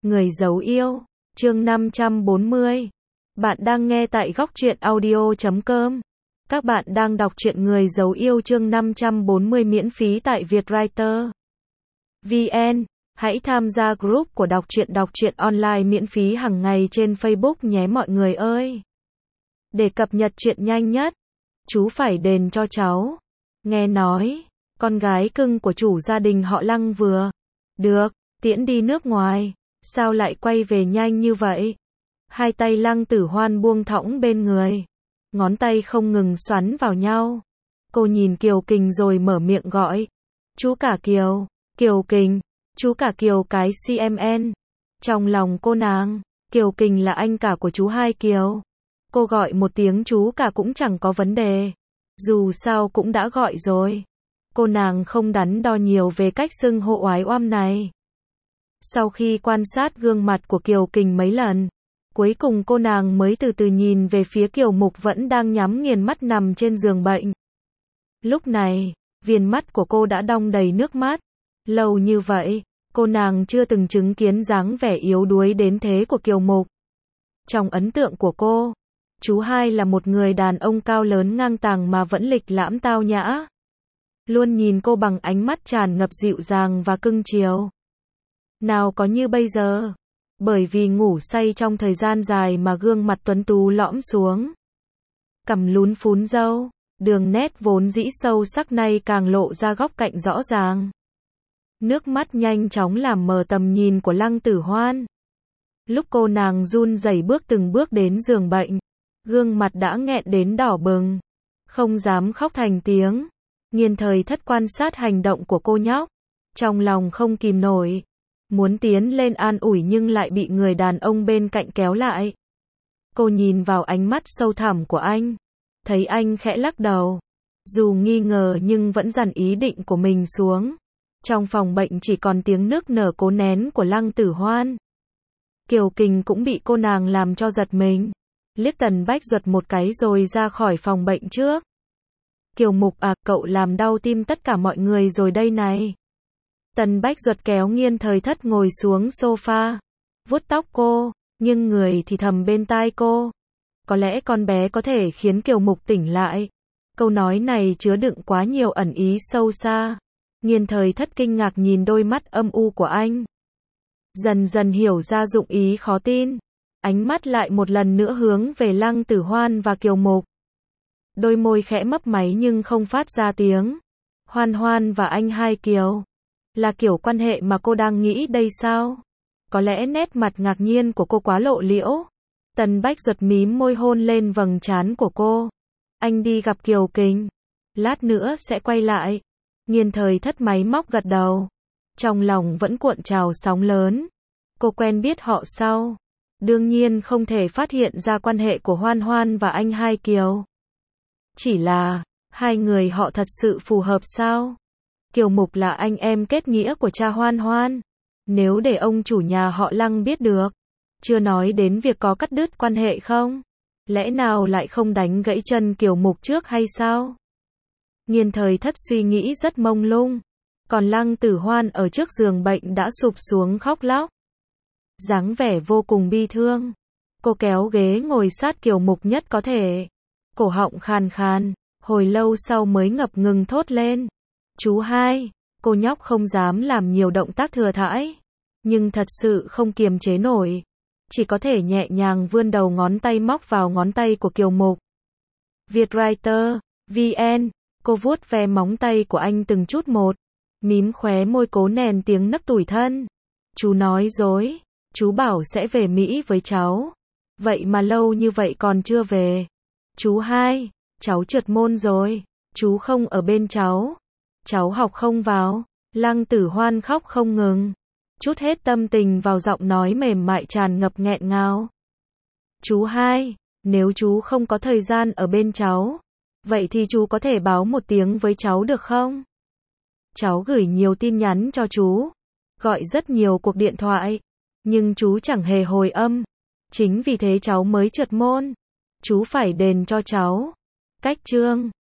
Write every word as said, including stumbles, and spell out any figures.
Người giấu yêu, chương năm trăm bốn mươi. Bạn đang nghe tại góc truyện audio chấm com. Các bạn đang đọc truyện Người giấu yêu chương năm trăm bốn mươi miễn phí tại Vietwriter vê en. Hãy tham gia group của đọc truyện đọc truyện online miễn phí hàng ngày trên Facebook nhé mọi người ơi. Để cập nhật truyện nhanh nhất, chú phải đền cho cháu. Nghe nói, con gái cưng của chủ gia đình họ Lăng vừa được tiễn đi nước ngoài. Sao lại quay về nhanh như vậy? Hai tay Lăng Tử Hoan buông thõng bên người, ngón tay không ngừng xoắn vào nhau. Cô nhìn Kiều Kình rồi mở miệng gọi. Chú cả Kiều, Kiều Kình, chú cả Kiều cái xê em en. Trong lòng cô nàng, Kiều Kình là anh cả của chú Hai Kiều. Cô gọi một tiếng chú cả cũng chẳng có vấn đề. Dù sao cũng đã gọi rồi. Cô nàng không đắn đo nhiều về cách xưng hô oái oăm này. Sau khi quan sát gương mặt của Kiều Kình mấy lần, cuối cùng cô nàng mới từ từ nhìn về phía Kiều Mục vẫn đang nhắm nghiền mắt nằm trên giường bệnh. Lúc này, viền mắt của cô đã đong đầy nước mắt. Lâu như vậy, cô nàng chưa từng chứng kiến dáng vẻ yếu đuối đến thế của Kiều Mục. Trong ấn tượng của cô, chú Hai là một người đàn ông cao lớn ngang tàng mà vẫn lịch lãm tao nhã. Luôn nhìn cô bằng ánh mắt tràn ngập dịu dàng và cưng chiều. Nào có như bây giờ, bởi vì ngủ say trong thời gian dài mà gương mặt tuấn tú lõm xuống. Cằm lún phún râu, đường nét vốn dĩ sâu sắc nay càng lộ ra góc cạnh rõ ràng. Nước mắt nhanh chóng làm mờ tầm nhìn của Lăng Tử Hoan. Lúc cô nàng run rẩy bước từng bước đến giường bệnh, gương mặt đã nghẹn đến đỏ bừng, không dám khóc thành tiếng. Nghiên Thời Thất quan sát hành động của cô nhóc, trong lòng không kìm nổi. Muốn tiến lên an ủi nhưng lại bị người đàn ông bên cạnh kéo lại. Cô nhìn vào ánh mắt sâu thẳm của anh, thấy anh khẽ lắc đầu. Dù nghi ngờ nhưng vẫn dằn ý định của mình xuống. Trong phòng bệnh chỉ còn tiếng nức nở cố nén của Lăng Tử Hoan. Kiều Kình cũng bị cô nàng làm cho giật mình. Liếc Tần Bách Duật một cái rồi ra khỏi phòng bệnh trước. Kiều Mục à, cậu làm đau tim tất cả mọi người rồi đây này. Tần Bách Duật kéo Nghiên Thời Thất ngồi xuống sofa, vuốt tóc cô, nhưng người thì thầm bên tai cô. Có lẽ con bé có thể khiến Kiều Mục tỉnh lại. Câu nói này chứa đựng quá nhiều ẩn ý sâu xa. Nghiên Thời Thất kinh ngạc nhìn đôi mắt âm u của anh. Dần dần hiểu ra dụng ý khó tin. Ánh mắt lại một lần nữa hướng về Lăng Tử Hoan và Kiều Mục. Đôi môi khẽ mấp máy nhưng không phát ra tiếng. Hoan Hoan và anh Hai Kiều. Là kiểu quan hệ mà cô đang nghĩ đây sao? Có lẽ nét mặt ngạc nhiên của cô quá lộ liễu. Tần Bách Duật mím môi hôn lên vầng trán của cô. Anh đi gặp Kiều Kình. Lát nữa sẽ quay lại. Nghiên Thời Thất máy móc gật đầu. Trong lòng vẫn cuộn trào sóng lớn. Cô quen biết họ sao? Đương nhiên không thể phát hiện ra quan hệ của Hoan Hoan và anh Hai Kiều. Chỉ là, hai người họ thật sự phù hợp sao? Kiều Mục là anh em kết nghĩa của cha Hoan Hoan. Nếu để ông chủ nhà họ Lăng biết được, chưa nói đến việc có cắt đứt quan hệ không? Lẽ nào lại không đánh gãy chân Kiều Mục trước hay sao? Nghiên Thời Thất suy nghĩ rất mông lung. Còn Lăng Tử Hoan ở trước giường bệnh đã sụp xuống khóc lóc. Dáng vẻ vô cùng bi thương. Cô kéo ghế ngồi sát Kiều Mục nhất có thể. Cổ họng khàn khàn, hồi lâu sau mới ngập ngừng thốt lên. Chú Hai, cô nhóc không dám làm nhiều động tác thừa thãi, nhưng thật sự không kiềm chế nổi. Chỉ có thể nhẹ nhàng vươn đầu ngón tay móc vào ngón tay của Kiều Mục. Vietwriter vê en, cô vuốt ve móng tay của anh từng chút một, mím khóe môi cố nén tiếng nấc tủi thân. Chú nói dối, chú bảo sẽ về Mỹ với cháu. Vậy mà lâu như vậy còn chưa về. Chú Hai, cháu trượt môn rồi, chú không ở bên cháu. Cháu học không vào. Lăng Tử Hoan khóc không ngừng, trút hết tâm tình vào giọng nói mềm mại tràn ngập nghẹn ngào. Chú Hai, nếu chú không có thời gian ở bên cháu, vậy thì chú có thể báo một tiếng với cháu được không? Cháu gửi nhiều tin nhắn cho chú, gọi rất nhiều cuộc điện thoại, nhưng chú chẳng hề hồi âm. Chính vì thế cháu mới trượt môn. Chú phải đền cho cháu. Cách chương